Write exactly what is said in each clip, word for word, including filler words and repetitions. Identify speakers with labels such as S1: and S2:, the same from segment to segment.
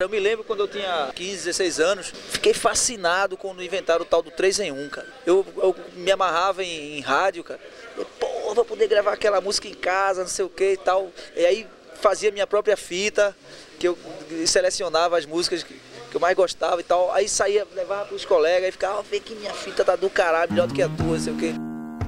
S1: Eu me lembro quando eu tinha quinze, dezesseis anos, fiquei fascinado quando inventaram o tal do três em um, cara. Eu, eu me amarrava em, em rádio, cara. Eu, pô, vou poder gravar aquela música em casa, não sei o que e tal. E aí fazia minha própria fita, que eu selecionava as músicas que, que eu mais gostava e tal. Aí saía, levava pros colegas e ficava, vê que minha fita tá do caralho, melhor do que a tua, não sei o que.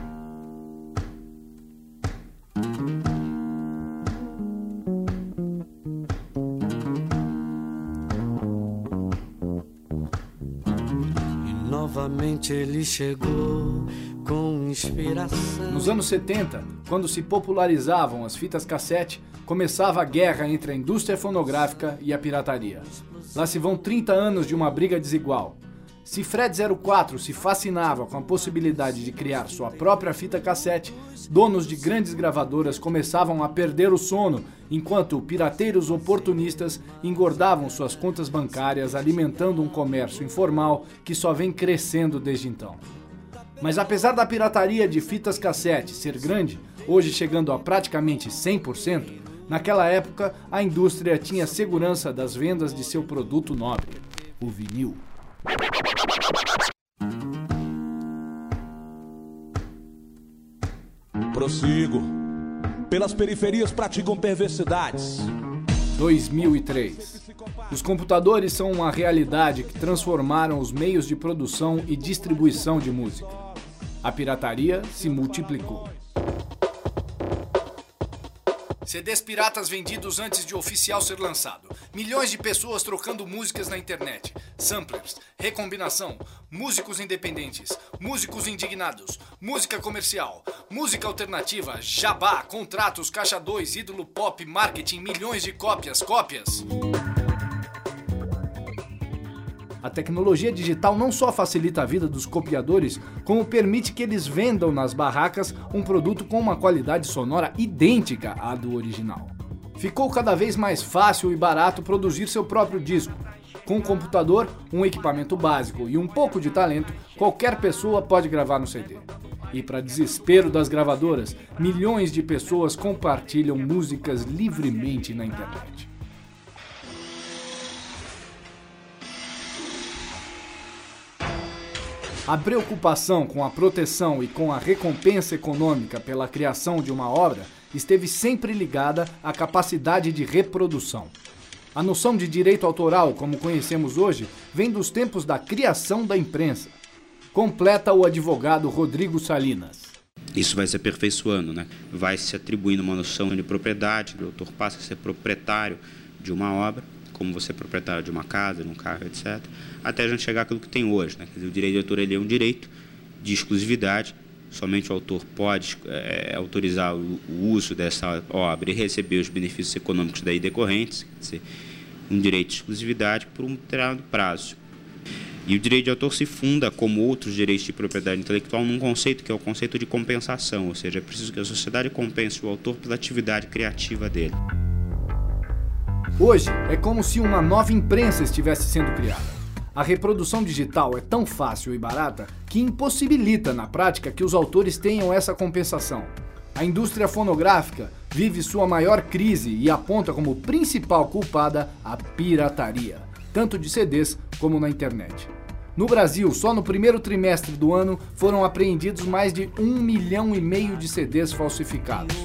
S2: Novamente ele chegou com inspiração.
S3: Nos anos setenta, quando se popularizavam as fitas cassete, começava a guerra entre a indústria fonográfica e a pirataria. Lá se vão trinta anos de uma briga desigual. Se Fred zero quatro se fascinava com a possibilidade de criar sua própria fita cassete, donos de grandes gravadoras começavam a perder o sono, enquanto pirateiros oportunistas engordavam suas contas bancárias, alimentando um comércio informal que só vem crescendo desde então. Mas apesar da pirataria de fitas cassete ser grande, hoje chegando a praticamente cem por cento, naquela época a indústria tinha segurança das vendas de seu produto nobre, o vinil.
S4: Prossigo. Pelas periferias praticam perversidades.
S3: dois mil e três. Os computadores são uma realidade que transformaram os meios de produção e distribuição de música. A pirataria se multiplicou. C Ds piratas vendidos antes de o oficial ser lançado. Milhões de pessoas trocando músicas na internet. Samplers, recombinação, músicos independentes, músicos indignados, música comercial, música alternativa, jabá, contratos, caixa dois, ídolo pop, marketing, milhões de cópias, cópias. A tecnologia digital não só facilita a vida dos copiadores, como permite que eles vendam nas barracas um produto com uma qualidade sonora idêntica à do original. Ficou cada vez mais fácil e barato produzir seu próprio disco. Com um computador, um equipamento básico e um pouco de talento, qualquer pessoa pode gravar no C D. E para desespero das gravadoras, milhões de pessoas compartilham músicas livremente na internet. A preocupação com a proteção e com a recompensa econômica pela criação de uma obra esteve sempre ligada à capacidade de reprodução. A noção de direito autoral, como conhecemos hoje, vem dos tempos da criação da imprensa. Completa o advogado Rodrigo Salinas.
S5: Isso vai se aperfeiçoando, né? Vai se atribuindo uma noção de propriedade, o autor passa a ser proprietário de uma obra, como você é proprietário de uma casa, de um carro, etcétera, até a gente chegar àquilo que tem hoje, né? Quer dizer, o direito de autor ele é um direito de exclusividade, somente o autor pode é, autorizar o, o uso dessa obra e receber os benefícios econômicos daí decorrentes, quer dizer, um direito de exclusividade por um determinado prazo. E o direito de autor se funda, como outros direitos de propriedade intelectual, num conceito que é o conceito de compensação, ou seja, é preciso que a sociedade compense o autor pela atividade criativa dele.
S3: Hoje é como se uma nova imprensa estivesse sendo criada. A reprodução digital é tão fácil e barata que impossibilita na prática que os autores tenham essa compensação. A indústria fonográfica vive sua maior crise e aponta como principal culpada a pirataria, tanto de C Ds como na internet. No Brasil, só no primeiro trimestre do ano foram apreendidos mais de um milhão e meio de C Ds falsificados.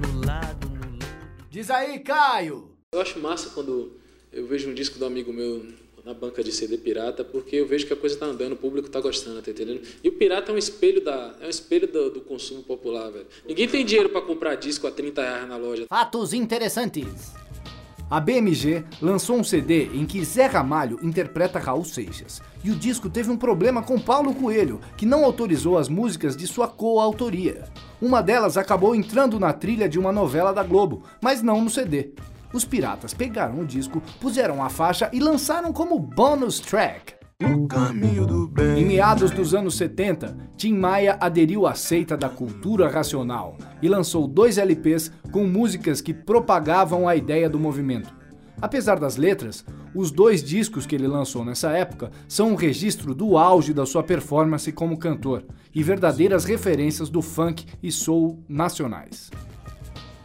S3: Diz aí, Caio!
S6: Eu acho massa quando eu vejo um disco do amigo meu na banca de C D pirata, porque eu vejo que a coisa está andando, o público está gostando, tá entendendo? E o pirata é um espelho, da, é um espelho do, do consumo popular, velho. Ninguém tem dinheiro para comprar disco a trinta reais na loja.
S3: Fatos interessantes. A B M G lançou um C D em que Zé Ramalho interpreta Raul Seixas. E o disco teve um problema com Paulo Coelho, que não autorizou as músicas de sua coautoria. Uma delas acabou entrando na trilha de uma novela da Globo, mas não no C D. Os piratas pegaram o disco, puseram a faixa e lançaram como bonus track.
S2: O caminho do bem.
S3: Em meados dos anos setenta, Tim Maia aderiu à seita da cultura racional e lançou dois L Ps com músicas que propagavam a ideia do movimento. Apesar das letras, os dois discos que ele lançou nessa época são um registro do auge da sua performance como cantor e verdadeiras referências do funk e soul nacionais.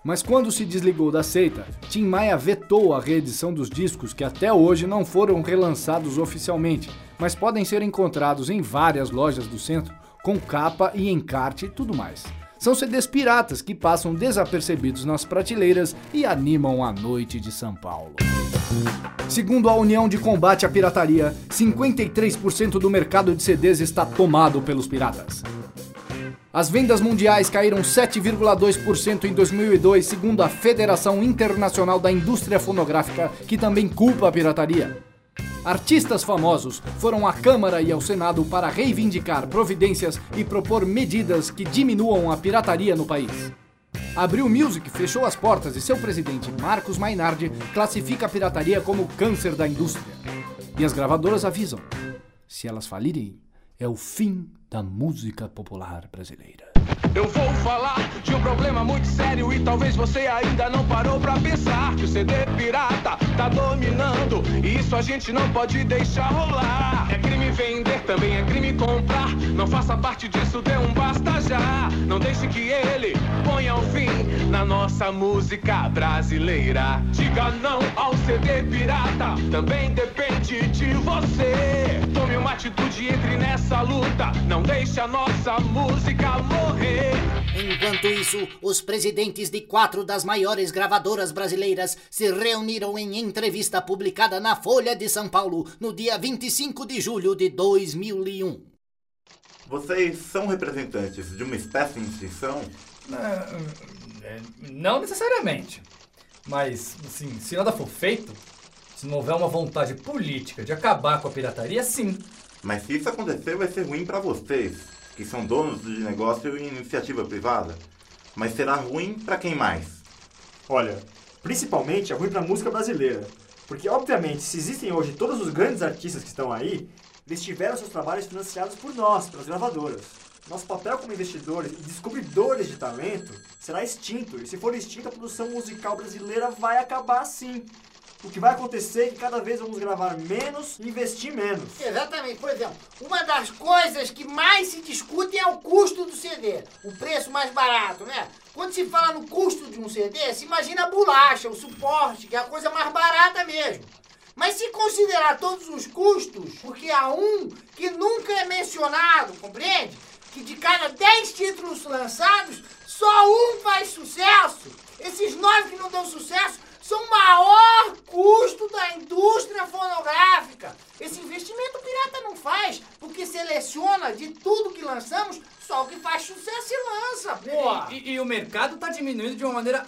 S3: Mas quando se desligou da seita, Tim Maia vetou a reedição dos discos que até hoje não foram relançados oficialmente, mas podem ser encontrados em várias lojas do centro, com capa e encarte e tudo mais. São C Ds piratas que passam desapercebidos nas prateleiras e animam a noite de São Paulo. Segundo a União de Combate à Pirataria, cinquenta e três por cento do mercado de C Ds está tomado pelos piratas. As vendas mundiais caíram sete vírgula dois por cento em dois mil e dois, segundo a Federação Internacional da Indústria Fonográfica, que também culpa a pirataria. Artistas famosos foram à Câmara e ao Senado para reivindicar providências e propor medidas que diminuam a pirataria no país. A Abril Music fechou as portas e seu presidente, Marcos Mainardi, classifica a pirataria como câncer da indústria. E as gravadoras avisam: se elas falirem, é o fim da música popular brasileira.
S7: Eu vou falar de um problema muito sério e talvez você ainda não parou pra pensar que o C D pirata tá dominando e isso a gente não pode deixar rolar. É crime vender, também é crime comprar. Não faça parte disso, dê um basta já. Não deixe que ele ponha um fim na nossa música brasileira. Diga não ao C D pirata, também depende de você. Tome uma atitude, entre nessa luta. Não deixe a nossa música morrer.
S8: Enquanto isso, os presidentes de quatro das maiores gravadoras brasileiras se reuniram em entrevista publicada na Folha de São Paulo no dia vinte e cinco de julho de dois mil e um.
S9: Vocês são representantes de uma espécie de extinção?
S10: Não necessariamente. Mas, assim, se nada for feito, se não houver uma vontade política de acabar com a pirataria, sim.
S9: Mas se isso acontecer, vai ser ruim para vocês, que são donos de negócio e iniciativa privada. Mas será ruim para quem mais?
S11: Olha, principalmente é ruim para a música brasileira. Porque, obviamente, se existem hoje todos os grandes artistas que estão aí, eles tiveram seus trabalhos financiados por nós, pelas gravadoras. Nosso papel como investidores e descobridores de talento será extinto. E se for extinto, a produção musical brasileira vai acabar sim. O que vai acontecer é que cada vez vamos gravar menos e investir menos.
S8: Exatamente. Por exemplo, uma das coisas que mais se discutem é o custo do C D. O preço mais barato, né? Quando se fala no custo de um C D, se imagina a bolacha, o suporte, que é a coisa mais barata mesmo. Mas se considerar todos os custos, porque há um que nunca é mencionado, compreende? Que de cada dez títulos lançados, só um faz sucesso. Esses nove que não dão sucesso são o maior custo da indústria fonográfica. Esse investimento o pirata não faz, porque seleciona de tudo que lançamos só o que faz sucesso e lança, pô.
S10: E, e, e o mercado tá diminuindo de uma maneira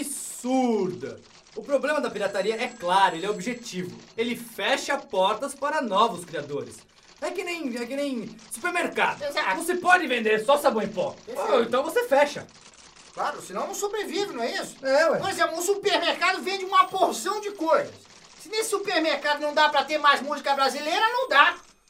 S10: absurda. O problema da pirataria é claro, ele é objetivo. Ele fecha portas para novos criadores. É que nem, é que nem supermercado.
S8: Exato.
S10: Você pode vender só sabão em pó. Oh, então você fecha.
S8: Claro, senão não sobrevive, não é isso?
S10: É, ué.
S8: Por exemplo, um supermercado vende uma porção de coisas. Se nesse supermercado não dá pra ter mais música brasileira, não dá.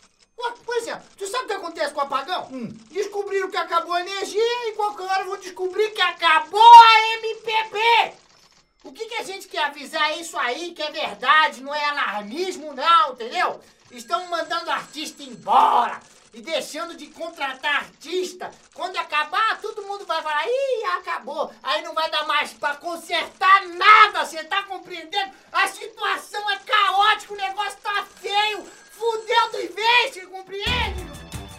S8: Por exemplo, tu sabe o que acontece com o apagão?
S10: Hum.
S8: Descobriram que acabou a energia e qualquer hora vão descobrir que acabou a M P B. O que, que a gente quer avisar é isso aí, que é verdade, não é alarmismo não, entendeu? Estão mandando artista embora e deixando de contratar artista. Quando acabar, todo mundo vai falar, ih, acabou. Aí não vai dar mais pra consertar nada, você tá compreendendo? A situação é caótica, o negócio tá feio, fudendo e vez, você compreende?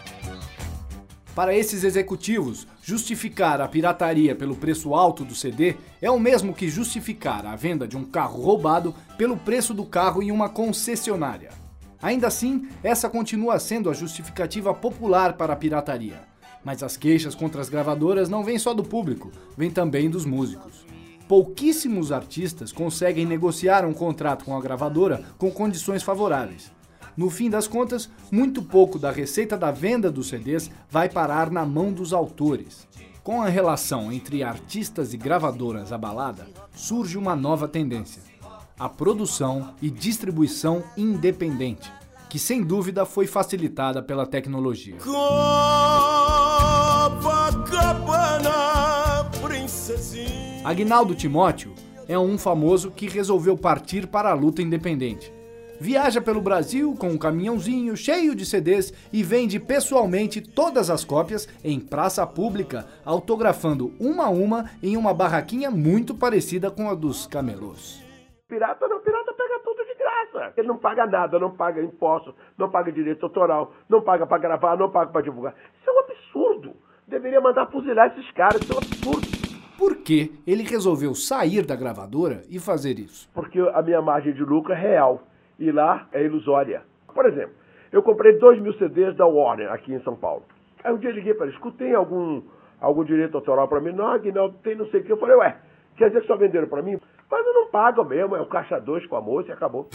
S3: Para esses executivos, justificar a pirataria pelo preço alto do C D é o mesmo que justificar a venda de um carro roubado pelo preço do carro em uma concessionária. Ainda assim, essa continua sendo a justificativa popular para a pirataria. Mas as queixas contra as gravadoras não vêm só do público, vêm também dos músicos. Pouquíssimos artistas conseguem negociar um contrato com a gravadora com condições favoráveis. No fim das contas, muito pouco da receita da venda dos C Ds vai parar na mão dos autores. Com a relação entre artistas e gravadoras abalada, surge uma nova tendência: a produção e distribuição independente, que sem dúvida foi facilitada pela tecnologia. Aguinaldo Timóteo é um famoso que resolveu partir para a luta independente. Viaja pelo Brasil com um caminhãozinho cheio de C Ds e vende pessoalmente todas as cópias em praça pública, autografando uma a uma em uma barraquinha muito parecida com a dos camelôs.
S12: Pirata não, pirata pega tudo de graça. Ele não paga nada, não paga imposto, não paga direito autoral, não paga pra gravar, não paga pra divulgar. Isso é um absurdo. Deveria mandar fuzilar esses caras, isso é um absurdo.
S3: Por que ele resolveu sair da gravadora e fazer isso?
S12: Porque a minha margem de lucro é real e lá é ilusória. Por exemplo, eu comprei dois mil C Ds da Warner aqui em São Paulo. Aí um dia eu liguei para eles, tem algum, algum direito autoral para mim? Não, não, tem não sei o que. Eu falei, ué, quer dizer que só venderam para mim? Mas eu não pago mesmo, é o caixa dois com a moça e acabou.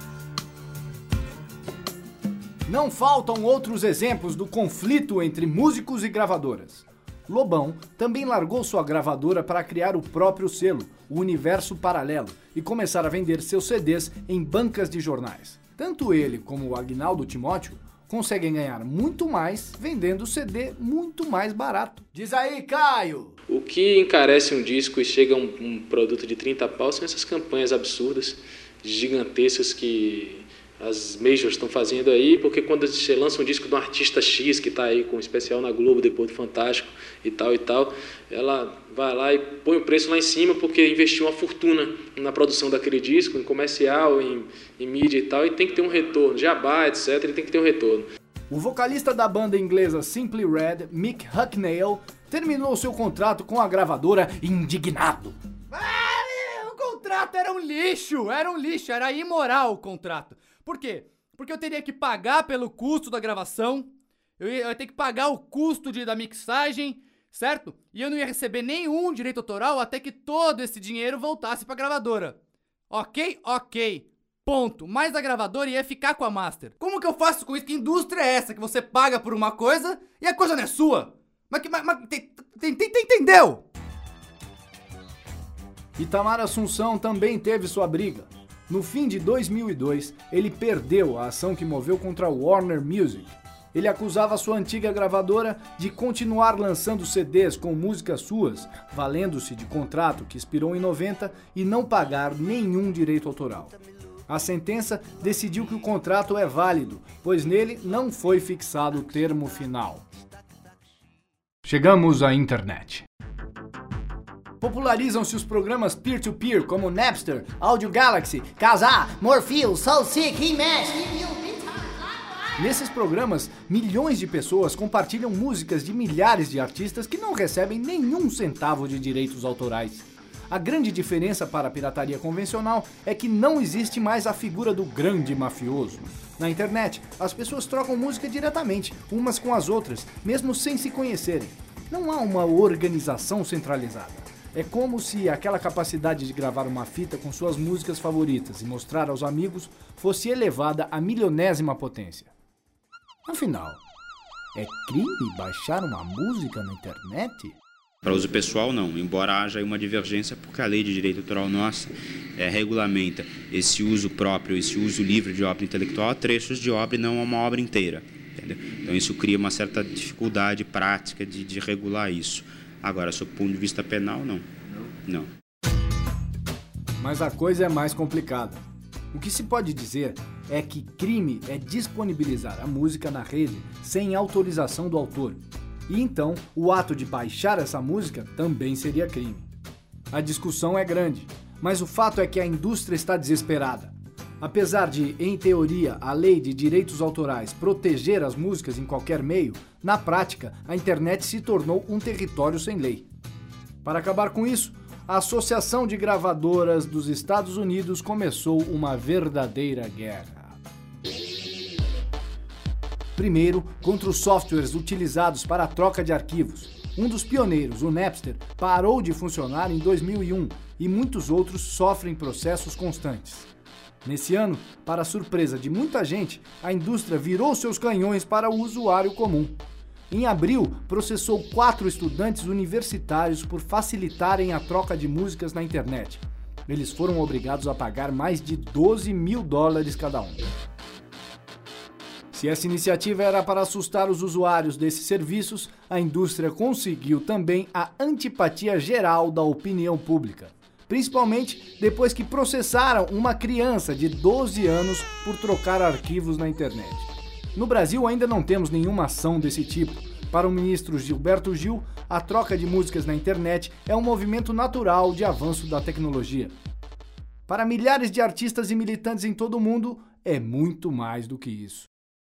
S3: Não faltam outros exemplos do conflito entre músicos e gravadoras. Lobão também largou sua gravadora para criar o próprio selo, o Universo Paralelo, e começar a vender seus C Ds em bancas de jornais. Tanto ele como o Agnaldo Timóteo conseguem ganhar muito mais vendendo C D muito mais barato. Diz aí, Caio!
S6: O que encarece um disco e chega a um, um produto de trinta pau são essas campanhas absurdas, gigantescas que as majors estão fazendo aí, porque quando você lança um disco de um artista X, que está aí com um especial na Globo, depois do Fantástico e tal e tal, ela vai lá e põe o preço lá em cima porque investiu uma fortuna na produção daquele disco, em comercial, em, em mídia e tal, e tem que ter um retorno, jabá, etcétera, ele tem que ter um retorno.
S3: O vocalista da banda inglesa Simply Red, Mick Hucknall, terminou seu contrato com a gravadora indignado.
S10: Ah, o contrato era um lixo, era um lixo, era imoral o contrato. Por quê? Porque eu teria que pagar pelo custo da gravação, eu ia, eu ia ter que pagar o custo de, da mixagem, certo? E eu não ia receber nenhum direito autoral até que todo esse dinheiro voltasse pra gravadora. Ok? Ok. Ponto. Mas a gravadora ia ficar com a master. Como que eu faço com isso? Que indústria é essa que você paga por uma coisa e a coisa não é sua? Mas que... Mas, mas, tem, tem, tem, entendeu?
S3: Itamar Assunção também teve sua briga. No fim de dois mil e dois, ele perdeu a ação que moveu contra a Warner Music. Ele acusava sua antiga gravadora de continuar lançando C Ds com músicas suas, valendo-se de contrato que expirou em noventa e não pagar nenhum direito autoral. A sentença decidiu que o contrato é válido, pois nele não foi fixado o termo final. Chegamos à internet. Popularizam-se os programas peer-to-peer como Napster, Audio Galaxy, Kazaa, Morpheus, Soulseek, He-Man. Nesses programas, milhões de pessoas compartilham músicas de milhares de artistas que não recebem nenhum centavo de direitos autorais. A grande diferença para a pirataria convencional é que não existe mais a figura do grande mafioso. Na internet, as pessoas trocam música diretamente, umas com as outras, mesmo sem se conhecerem. Não há uma organização centralizada. É como se aquela capacidade de gravar uma fita com suas músicas favoritas e mostrar aos amigos fosse elevada à milionésima potência. Afinal, é crime baixar uma música na internet?
S5: Para uso pessoal, não, embora haja uma divergência, porque a lei de direito autoral nossa é, regulamenta esse uso próprio, esse uso livre de obra intelectual a trechos de obra e não a uma obra inteira. Entendeu? Então isso cria uma certa dificuldade prática de, de regular isso. Agora, sob o ponto de vista penal, não. Não. Não.
S3: Mas a coisa é mais complicada. O que se pode dizer é que crime é disponibilizar a música na rede sem autorização do autor. E então, o ato de baixar essa música também seria crime. A discussão é grande, mas o fato é que a indústria está desesperada. Apesar de, em teoria, a lei de direitos autorais proteger as músicas em qualquer meio, na prática, a internet se tornou um território sem lei. Para acabar com isso, a Associação de Gravadoras dos Estados Unidos começou uma verdadeira guerra. Primeiro, contra os softwares utilizados para a troca de arquivos. Um dos pioneiros, o Napster, parou de funcionar em dois mil e um e muitos outros sofrem processos constantes. Nesse ano, para a surpresa de muita gente, a indústria virou seus canhões para o usuário comum. Em abril, processou quatro estudantes universitários por facilitarem a troca de músicas na internet. Eles foram obrigados a pagar mais de doze mil dólares cada um. Se essa iniciativa era para assustar os usuários desses serviços, a indústria conseguiu também a antipatia geral da opinião pública. principalmente depois que processaram uma criança de doze anos por trocar arquivos na internet. No Brasil ainda não temos nenhuma ação desse tipo. Para o ministro Gilberto Gil, a troca de músicas na internet é um movimento natural de avanço da tecnologia. Para milhares de artistas e militantes em todo o mundo, é muito mais do que isso.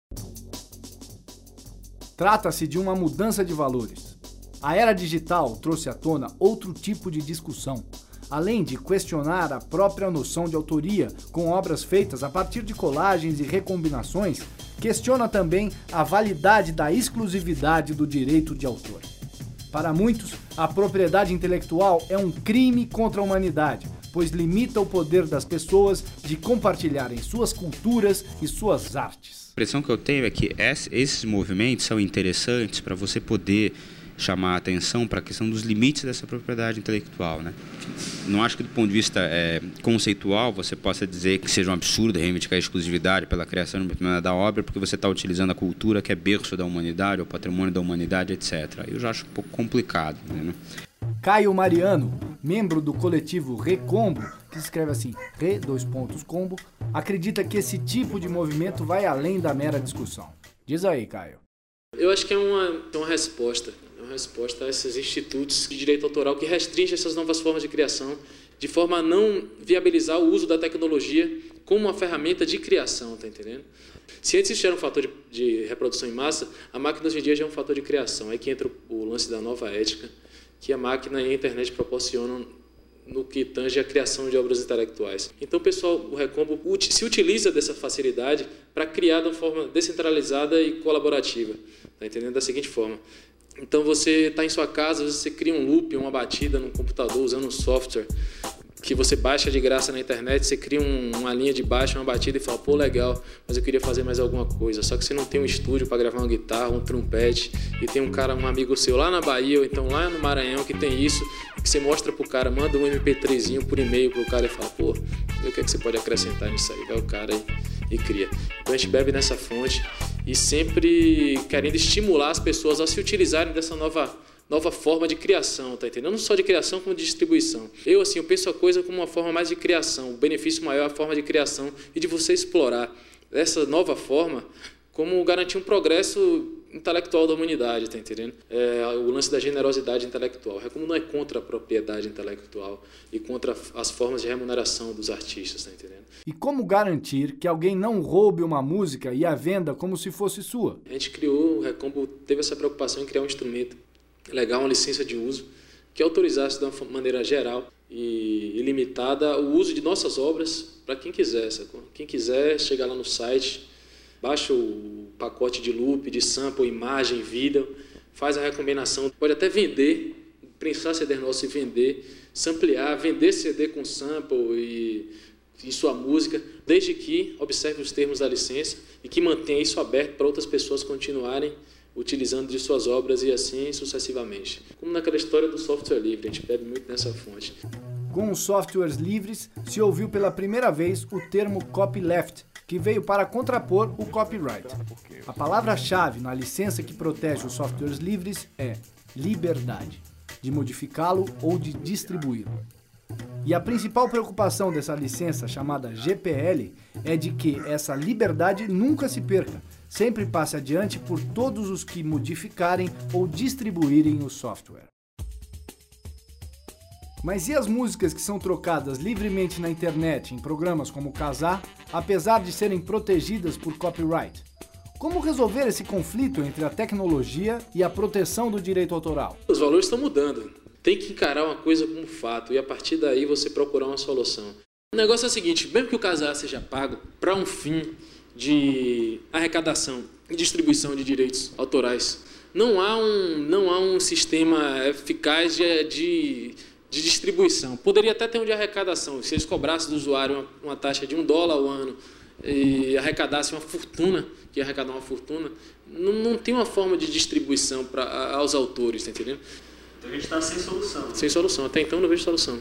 S3: Trata-se de uma mudança de valores. A era digital trouxe à tona outro tipo de discussão. Além de questionar a própria noção de autoria com obras feitas a partir de colagens e recombinações, questiona também a validade da exclusividade do direito de autor. Para muitos, a propriedade intelectual é um crime contra a humanidade, pois limita o poder das pessoas de compartilharem suas culturas e suas artes.
S5: A impressão que eu tenho é que esses movimentos são interessantes para você poder chamar a atenção para a questão dos limites dessa propriedade intelectual, né? Não acho que do ponto de vista é, conceitual você possa dizer que seja um absurdo reivindicar a exclusividade pela criação da obra porque você está utilizando a cultura que é berço da humanidade, o patrimônio da humanidade, etcétera. Eu já acho um pouco complicado, né?
S3: Caio Mariano, membro do coletivo Recombo, que se escreve assim, Re, dois pontos, combo, acredita que esse tipo de movimento vai além da mera discussão. Diz aí, Caio.
S6: Eu acho que é uma, uma resposta, é uma resposta a esses institutos de direito autoral que restringem essas novas formas de criação, de forma a não viabilizar o uso da tecnologia como uma ferramenta de criação, tá entendendo? Se antes isso era um fator de, de reprodução em massa, a máquina hoje em dia já é um fator de criação. Aí que entra o, o lance da nova ética, que a máquina e a internet proporcionam no que tange a criação de obras intelectuais. Então, o pessoal, o Recombo se utiliza dessa facilidade para criar de uma forma descentralizada e colaborativa, tá entendendo? Da seguinte forma. Então, você está em sua casa, você cria um loop, uma batida no computador usando um software que você baixa de graça na internet, você cria um, uma linha de baixo, uma batida e fala, pô, legal, mas eu queria fazer mais alguma coisa. Só que você não tem um estúdio para gravar uma guitarra, um trompete, e tem um cara, um amigo seu lá na Bahia, ou então lá no Maranhão, que tem isso, que você mostra pro cara, manda um M P três por e-mail pro cara e fala, pô, o que é que você pode acrescentar nisso aí? Vai o cara e, e cria. Então a gente bebe nessa fonte e sempre querendo estimular as pessoas a se utilizarem dessa nova nova forma de criação, tá entendendo? Não só de criação, como de distribuição. Eu, assim, eu penso a coisa como uma forma mais de criação. O benefício maior é a forma de criação e de você explorar essa nova forma como garantir um progresso intelectual da humanidade, tá entendendo? É, o lance da generosidade intelectual. Como não é contra a propriedade intelectual e contra as formas de remuneração dos artistas, tá entendendo?
S3: E como garantir que alguém não roube uma música e a venda como se fosse sua?
S6: A gente criou, o Recombo teve essa preocupação em criar um instrumento legal, uma licença de uso, que autorizasse de uma maneira geral e ilimitada o uso de nossas obras para quem quiser. Sacou? Quem quiser, chega lá no site, baixa o pacote de loop, de sample, imagem, vídeo, faz a recombinação, pode até vender, prensar C D nosso e vender, samplear, vender C D com sample e, e sua música, desde que observe os termos da licença e que mantenha isso aberto para outras pessoas continuarem utilizando de suas obras e assim sucessivamente. Como naquela história do software livre, a gente bebe muito nessa fonte.
S3: Com os softwares livres, se ouviu pela primeira vez o termo copyleft, que veio para contrapor o copyright. A palavra-chave na licença que protege os softwares livres é liberdade, de modificá-lo ou de distribuí-lo. E a principal preocupação dessa licença, chamada G P L, é de que essa liberdade nunca se perca, sempre passe adiante por todos os que modificarem ou distribuírem o software. Mas e as músicas que são trocadas livremente na internet em programas como o Kazaa, apesar de serem protegidas por copyright? Como resolver esse conflito entre a tecnologia e a proteção do direito autoral?
S6: Os valores estão mudando. Tem que encarar uma coisa como fato e a partir daí você procurar uma solução. O negócio é o seguinte, mesmo que o Kazaa seja pago para um fim de arrecadação e distribuição de direitos autorais, não há um, não há um sistema eficaz de, de, de distribuição. Poderia até ter um de arrecadação. Se eles cobrassem do usuário uma, uma taxa de um dólar ao ano e arrecadassem uma fortuna, que ia arrecadar uma fortuna, não, não tem uma forma de distribuição pra, aos autores, tá entendendo?
S13: Então a gente está sem solução.
S6: Sem solução. Até então não vejo solução.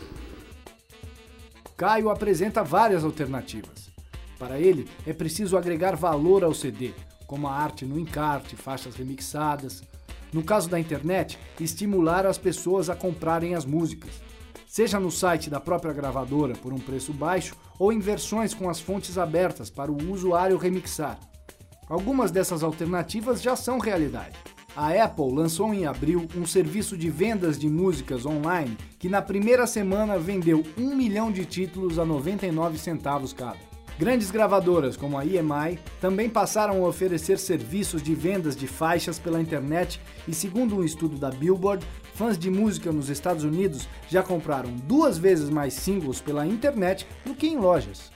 S3: Caio apresenta várias alternativas. Para ele, é preciso agregar valor ao C D, como a arte no encarte, faixas remixadas. No caso da internet, estimular as pessoas a comprarem as músicas. seja no site da própria gravadora por um preço baixo ou em versões com as fontes abertas para o usuário remixar. Algumas dessas alternativas já são realidade. A Apple lançou em abril um serviço de vendas de músicas online que na primeira semana vendeu um milhão de títulos a noventa e nove centavos cada. Grandes gravadoras como a E M I também passaram a oferecer serviços de vendas de faixas pela internet e, segundo um estudo da Billboard, fãs de música nos Estados Unidos já compraram duas vezes mais singles pela internet do que em lojas.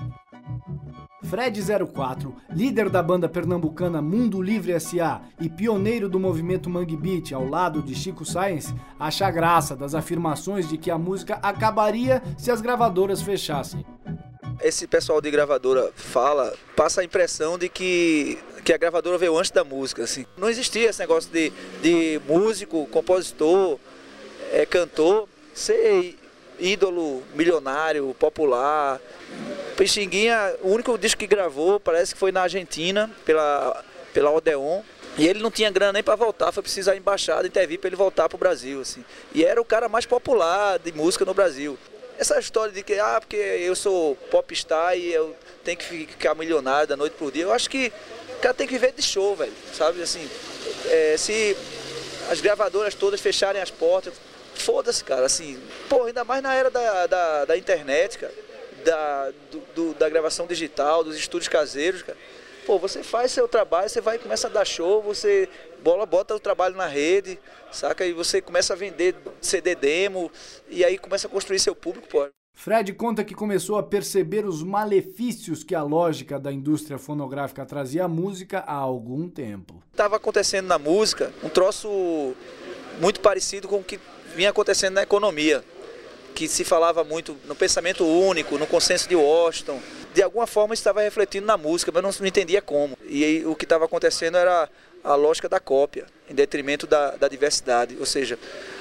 S3: Fred zero quatro, líder da banda pernambucana Mundo Livre S A e pioneiro do movimento Mangue Beat ao lado de Chico Science, acha graça das afirmações de que a música acabaria se as gravadoras fechassem.
S1: Esse pessoal de gravadora fala, passa a impressão de que, que a gravadora veio antes da música. Assim. Não existia esse negócio de, de músico, compositor, é, cantor, ser ídolo milionário, popular. Pixinguinha, o único disco que gravou parece que foi na Argentina, pela, pela Odeon. E ele não tinha grana nem para voltar, foi preciso a embaixada intervir para ele voltar para o Brasil. Assim. E era o cara mais popular de música no Brasil. Essa história de que, ah, porque eu sou popstar e eu tenho que ficar milionário da noite pro dia, eu acho que o cara tem que viver de show, velho, sabe, assim, é, se as gravadoras todas fecharem as portas, foda-se, cara, assim, pô, ainda mais na era da, da, da internet, cara, da, do, do, da gravação digital, dos estúdios caseiros, cara, pô, você faz seu trabalho, você vai e começa a dar show, você bola, bota o trabalho na rede, saca? E você começa a vender C D demo e aí começa a construir seu público, pô.
S3: Fred conta que começou a perceber os malefícios que a lógica da indústria fonográfica trazia à música há algum tempo.
S1: Estava acontecendo na música um troço muito parecido com o que vinha acontecendo na economia, que se falava muito no pensamento único, no consenso de Washington. De alguma forma estava refletindo na música, mas não, não entendia como. E aí, o que estava acontecendo era a lógica da cópia, em detrimento da, da diversidade. Ou seja,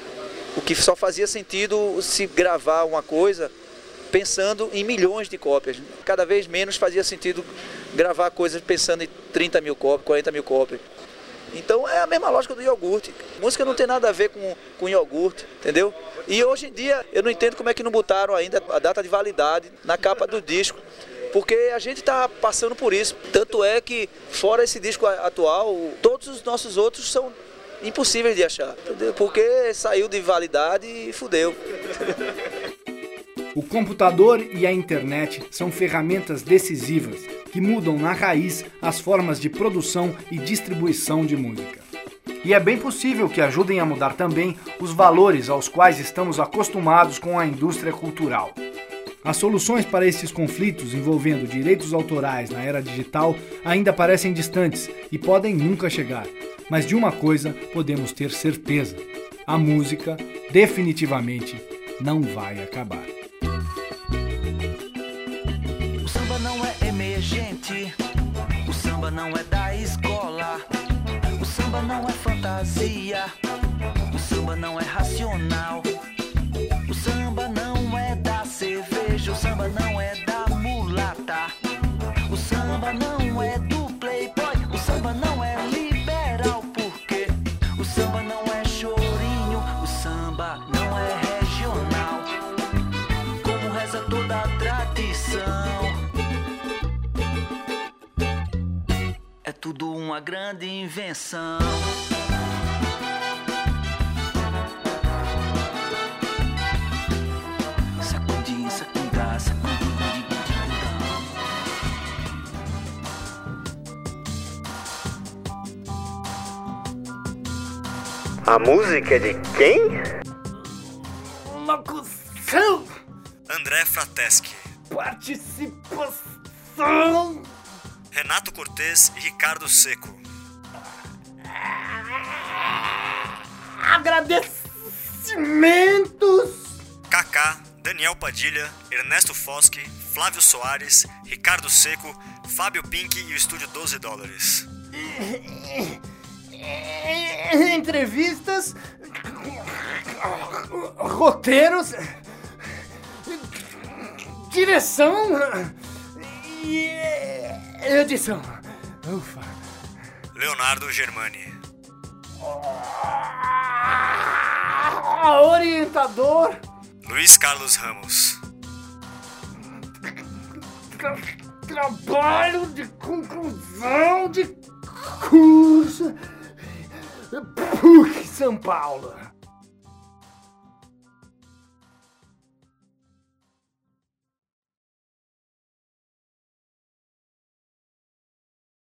S1: o que só fazia sentido se gravar uma coisa pensando em milhões de cópias. Cada vez menos fazia sentido gravar coisas pensando em trinta mil cópias, quarenta mil cópias. Então é a mesma lógica do iogurte. Música não tem nada a ver com, com iogurte, entendeu? E hoje em dia eu não entendo como é que não botaram ainda a data de validade na capa do disco. Porque a gente está passando por isso. Tanto é que, fora esse disco atual, todos os nossos outros são impossíveis de achar. Entendeu? Porque saiu de validade e fudeu.
S3: O computador e a internet são ferramentas decisivas que mudam na raiz as formas de produção e distribuição de música. E é bem possível que ajudem a mudar também os valores aos quais estamos acostumados com a indústria cultural. As soluções para esses conflitos envolvendo direitos autorais na era digital ainda parecem distantes e podem nunca chegar. Mas de uma coisa podemos ter certeza: a música definitivamente não vai acabar.
S14: O samba não é emergente, o samba não é da escola, o samba não é fantasia, o samba não é racional, o samba não é da cerveja, o samba não é da mulata, o samba não é do playboy, o samba não é liberal, porque o samba não é chorinho, o samba não é regional, como reza toda a tradição. É tudo uma grande invenção. Sacudir, sacudar, sacudir,
S15: A música é de quem?
S8: Locução!
S11: André Frateschi.
S8: Participação!
S11: Renato Cortez e Ricardo Seco.
S8: Agradecimentos!
S11: Kaká, Daniel Padilha, Ernesto Foschi, Flávio Soares, Ricardo Seco, Fábio Pink e o Estúdio doze dólares.
S8: Entrevistas, roteiros, direção e edição. Ufa.
S11: Leonardo Germani.
S8: Orientador
S11: Luiz Carlos Ramos.
S8: Tra trabalho de conclusão de curso. P U C São Paulo.